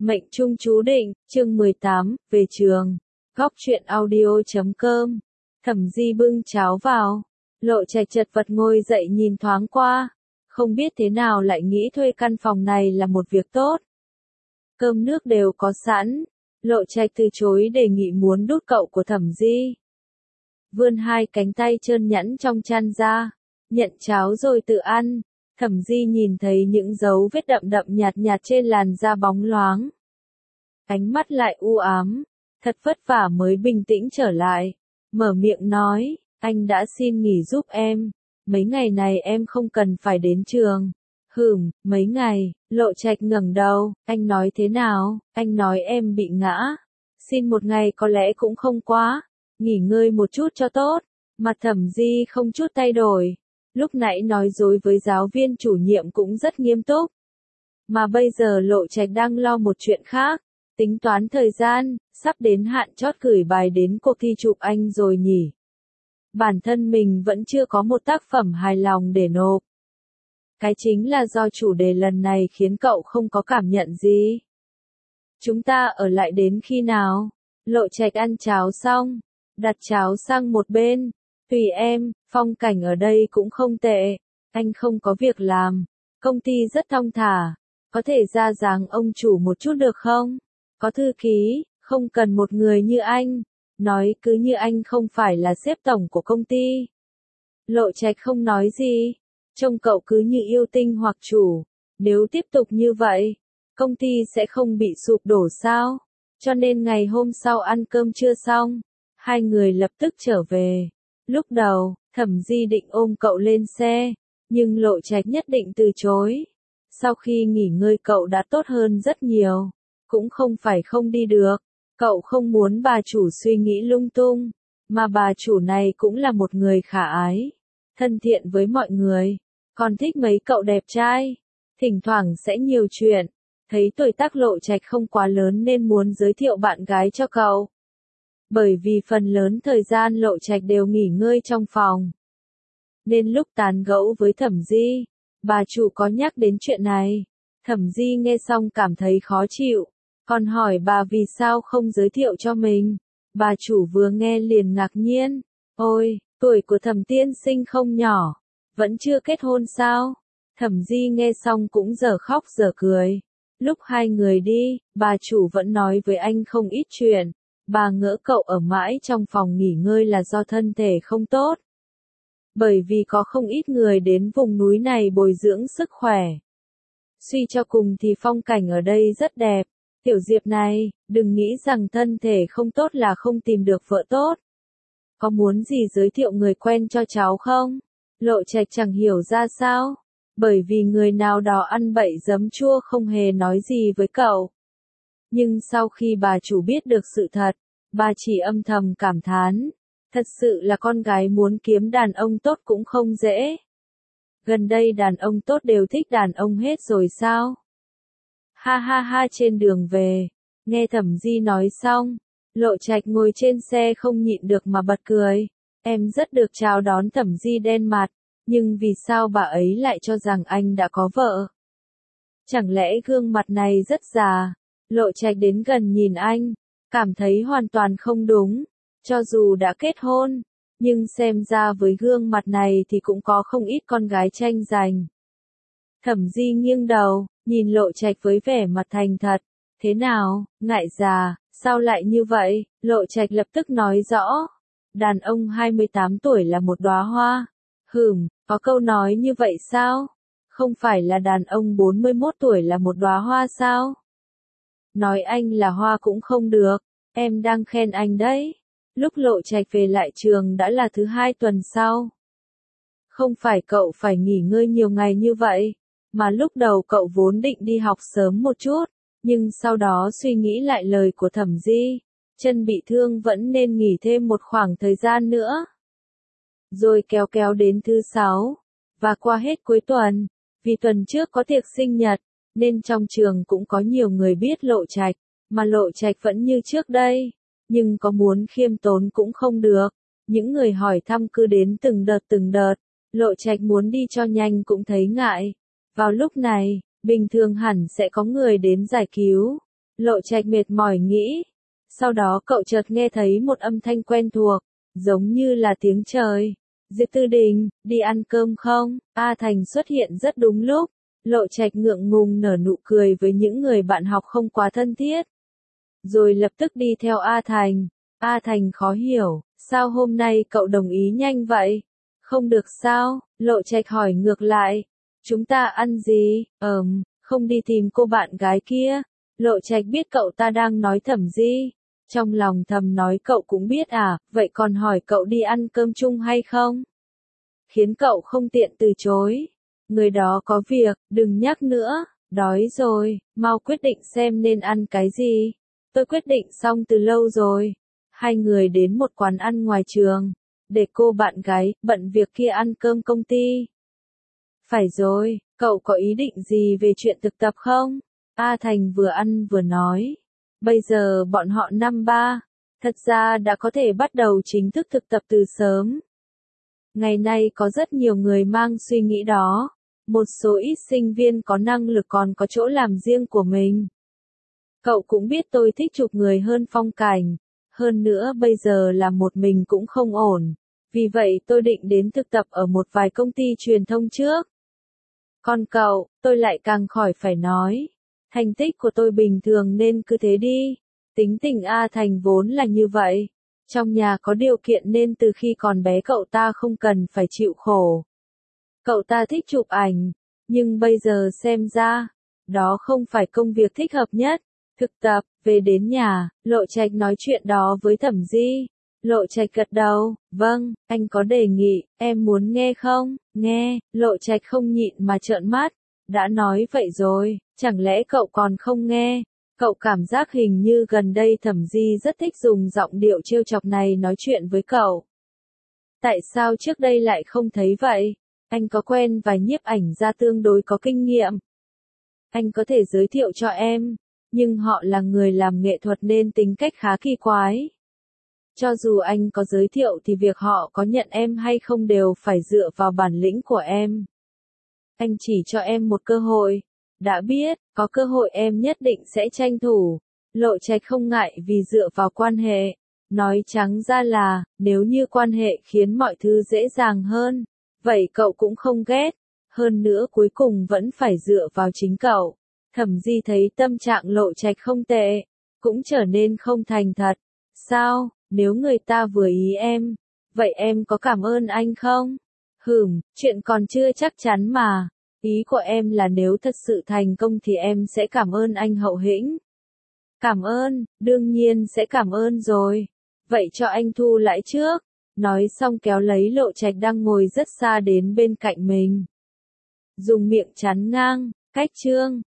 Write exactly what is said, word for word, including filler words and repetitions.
Mệnh trung chú định, chương mười tám, về trường. Góc truyện audio chấm com. Thẩm Di bưng cháo vào. Lộ Trạch chật vật ngồi dậy nhìn thoáng qua. Không biết thế nào lại nghĩ thuê căn phòng này là một việc tốt. Cơm nước đều có sẵn. Lộ Trạch từ chối đề nghị muốn đút cậu của Thẩm Di. Vươn hai cánh tay trơn nhẵn trong chăn ra. Nhận cháo rồi tự ăn. Thẩm Di nhìn thấy những dấu vết đậm đậm nhạt nhạt trên làn da bóng loáng. Ánh mắt lại u ám, thật vất vả mới bình tĩnh trở lại. Mở miệng nói, anh đã xin nghỉ giúp em. Mấy ngày này em không cần phải đến trường. Hừm, mấy ngày, Lộ Trạch ngẩng đầu, anh nói thế nào, anh nói em bị ngã. Xin một ngày có lẽ cũng không quá, nghỉ ngơi một chút cho tốt. Mặt Thẩm Di không chút thay đổi. Lúc nãy nói dối với giáo viên chủ nhiệm cũng rất nghiêm túc. Mà bây giờ Lộ Trạch đang lo một chuyện khác. Tính toán thời gian, sắp đến hạn chót gửi bài đến cuộc thi chụp ảnh rồi nhỉ. Bản thân mình vẫn chưa có một tác phẩm hài lòng để nộp. Cái chính là do chủ đề lần này khiến cậu không có cảm nhận gì. Chúng ta ở lại đến khi nào? Lộ Trạch ăn cháo xong, đặt cháo sang một bên. Tùy em, phong cảnh ở đây cũng không tệ. Anh không có việc làm. Công ty rất thong thả. Có thể ra dáng ông chủ một chút được không? Có thư ký, không cần một người như anh. Nói cứ như anh không phải là sếp tổng của công ty. Lộ Trạch không nói gì. Trông cậu cứ như yêu tinh hoặc chủ. Nếu tiếp tục như vậy, công ty sẽ không bị sụp đổ sao? Cho nên ngày hôm sau ăn cơm trưa xong, hai người lập tức trở về. Lúc đầu, Thẩm Di định ôm cậu lên xe, nhưng Lộ Trạch nhất định từ chối. Sau khi nghỉ ngơi cậu đã tốt hơn rất nhiều, cũng không phải không đi được. Cậu không muốn bà chủ suy nghĩ lung tung, mà bà chủ này cũng là một người khả ái, thân thiện với mọi người, còn thích mấy cậu đẹp trai, thỉnh thoảng sẽ nhiều chuyện. Thấy tuổi tác Lộ Trạch không quá lớn nên muốn giới thiệu bạn gái cho cậu. Bởi vì phần lớn thời gian Lộ Trạch đều nghỉ ngơi trong phòng. Nên lúc tán gẫu với Thẩm Di, bà chủ có nhắc đến chuyện này. Thẩm Di nghe xong cảm thấy khó chịu, còn hỏi bà vì sao không giới thiệu cho mình. Bà chủ vừa nghe liền ngạc nhiên. Ôi, tuổi của Thẩm tiên sinh không nhỏ, vẫn chưa kết hôn sao? Thẩm Di nghe xong cũng giờ khóc giờ cười. Lúc hai người đi, bà chủ vẫn nói với anh không ít chuyện. Bà ngỡ cậu ở mãi trong phòng nghỉ ngơi là do thân thể không tốt. Bởi vì có không ít người đến vùng núi này bồi dưỡng sức khỏe. Suy cho cùng thì phong cảnh ở đây rất đẹp. Tiểu Diệp này, đừng nghĩ rằng thân thể không tốt là không tìm được vợ tốt. Có muốn gì giới thiệu người quen cho cháu không? Lộ Trạch chẳng hiểu ra sao. Bởi vì người nào đó ăn bậy giấm chua không hề nói gì với cậu. Nhưng sau khi bà chủ biết được sự thật, bà chỉ âm thầm cảm thán. Thật sự là con gái muốn kiếm đàn ông tốt cũng không dễ. Gần đây đàn ông tốt đều thích đàn ông hết rồi sao? Ha ha ha. Trên đường về, nghe Thẩm Di nói xong, Lộ Trạch ngồi trên xe không nhịn được mà bật cười. Em rất được chào đón. Thẩm Di đen mặt, nhưng vì sao bà ấy lại cho rằng anh đã có vợ? Chẳng lẽ gương mặt này rất già? Lộ Trạch đến gần nhìn anh, cảm thấy hoàn toàn không đúng. Cho dù đã kết hôn, nhưng xem ra với gương mặt này thì cũng có không ít con gái tranh giành. Thẩm Di nghiêng đầu, nhìn Lộ Trạch với vẻ mặt thành thật. Thế nào, ngại già, sao lại như vậy? Lộ Trạch lập tức nói rõ. Đàn ông hai mươi tám tuổi là một đóa hoa. Hừm, có câu nói như vậy sao? Không phải là đàn ông bốn mươi mốt tuổi là một đóa hoa sao? Nói anh là hoa cũng không được, em đang khen anh đấy. Lúc Lộ Trạch về lại trường đã là thứ hai tuần sau. Không phải cậu phải nghỉ ngơi nhiều ngày như vậy, mà lúc đầu cậu vốn định đi học sớm một chút, nhưng sau đó suy nghĩ lại lời của Thẩm Di, chân bị thương vẫn nên nghỉ thêm một khoảng thời gian nữa. Rồi kéo kéo đến thứ sáu, và qua hết cuối tuần, vì tuần trước có tiệc sinh nhật, nên trong trường cũng có nhiều người biết Lộ Trạch, mà Lộ Trạch vẫn như trước đây. Nhưng có muốn khiêm tốn cũng không được. Những người hỏi thăm cứ đến từng đợt từng đợt. Lộ Trạch muốn đi cho nhanh cũng thấy ngại. Vào lúc này, bình thường hẳn sẽ có người đến giải cứu. Lộ Trạch mệt mỏi nghĩ. Sau đó cậu chợt nghe thấy một âm thanh quen thuộc, giống như là tiếng trời. Diệp Tư Đình, đi ăn cơm không? A Thành xuất hiện rất đúng lúc. Lộ Trạch ngượng ngùng nở nụ cười với những người bạn học không quá thân thiết. Rồi lập tức đi theo A Thành. A Thành khó hiểu, sao hôm nay cậu đồng ý nhanh vậy? Không được sao? Lộ Trạch hỏi ngược lại. Chúng ta ăn gì? Ờm, không đi tìm cô bạn gái kia. Lộ Trạch biết cậu ta đang nói Thẩm Di. Trong lòng thầm nói cậu cũng biết à, vậy còn hỏi cậu đi ăn cơm chung hay không? Khiến cậu không tiện từ chối. Người đó có việc, đừng nhắc nữa, đói rồi, mau quyết định xem nên ăn cái gì. Tôi quyết định xong từ lâu rồi. Hai người đến một quán ăn ngoài trường, để cô bạn gái, bận việc kia ăn cơm công ty. Phải rồi, cậu có ý định gì về chuyện thực tập không? A Thành vừa ăn vừa nói. Bây giờ bọn họ năm ba, thật ra đã có thể bắt đầu chính thức thực tập từ sớm. Ngày nay có rất nhiều người mang suy nghĩ đó. Một số ít sinh viên có năng lực còn có chỗ làm riêng của mình. Cậu cũng biết tôi thích chụp người hơn phong cảnh. Hơn nữa bây giờ làm một mình cũng không ổn. Vì vậy tôi định đến thực tập ở một vài công ty truyền thông trước. Còn cậu, tôi lại càng khỏi phải nói. Thành tích của tôi bình thường nên cứ thế đi. Tính tình A Thành vốn là như vậy. Trong nhà có điều kiện nên từ khi còn bé cậu ta không cần phải chịu khổ. Cậu ta thích chụp ảnh, nhưng bây giờ xem ra, đó không phải công việc thích hợp nhất. Thực tập, về đến nhà, Lộ Trạch nói chuyện đó với Thẩm Di. Lộ Trạch gật đầu, vâng, anh có đề nghị, em muốn nghe không? Nghe, Lộ Trạch không nhịn mà trợn mắt. Đã nói vậy rồi, chẳng lẽ cậu còn không nghe? Cậu cảm giác hình như gần đây Thẩm Di rất thích dùng giọng điệu trêu chọc này nói chuyện với cậu. Tại sao trước đây lại không thấy vậy? Anh có quen vài nhiếp ảnh gia tương đối có kinh nghiệm. Anh có thể giới thiệu cho em, nhưng họ là người làm nghệ thuật nên tính cách khá kỳ quái. Cho dù anh có giới thiệu thì việc họ có nhận em hay không đều phải dựa vào bản lĩnh của em. Anh chỉ cho em một cơ hội. Đã biết, có cơ hội em nhất định sẽ tranh thủ. Lộ Trạch không ngại vì dựa vào quan hệ. Nói trắng ra là, nếu như quan hệ khiến mọi thứ dễ dàng hơn, vậy cậu cũng không ghét. Hơn nữa cuối cùng vẫn phải dựa vào chính cậu. Thẩm Di thấy tâm trạng Lộ Trạch không tệ, cũng trở nên không thành thật. Sao, nếu người ta vừa ý em, vậy em có cảm ơn anh không? Hừm, chuyện còn chưa chắc chắn mà. Ý của em là nếu thật sự thành công thì em sẽ cảm ơn anh hậu hĩnh. Cảm ơn, đương nhiên sẽ cảm ơn rồi. Vậy cho anh thu lãi trước. Nói xong kéo lấy Lộ Trạch đang ngồi rất xa đến bên cạnh mình. Dùng miệng chắn ngang, cách chương.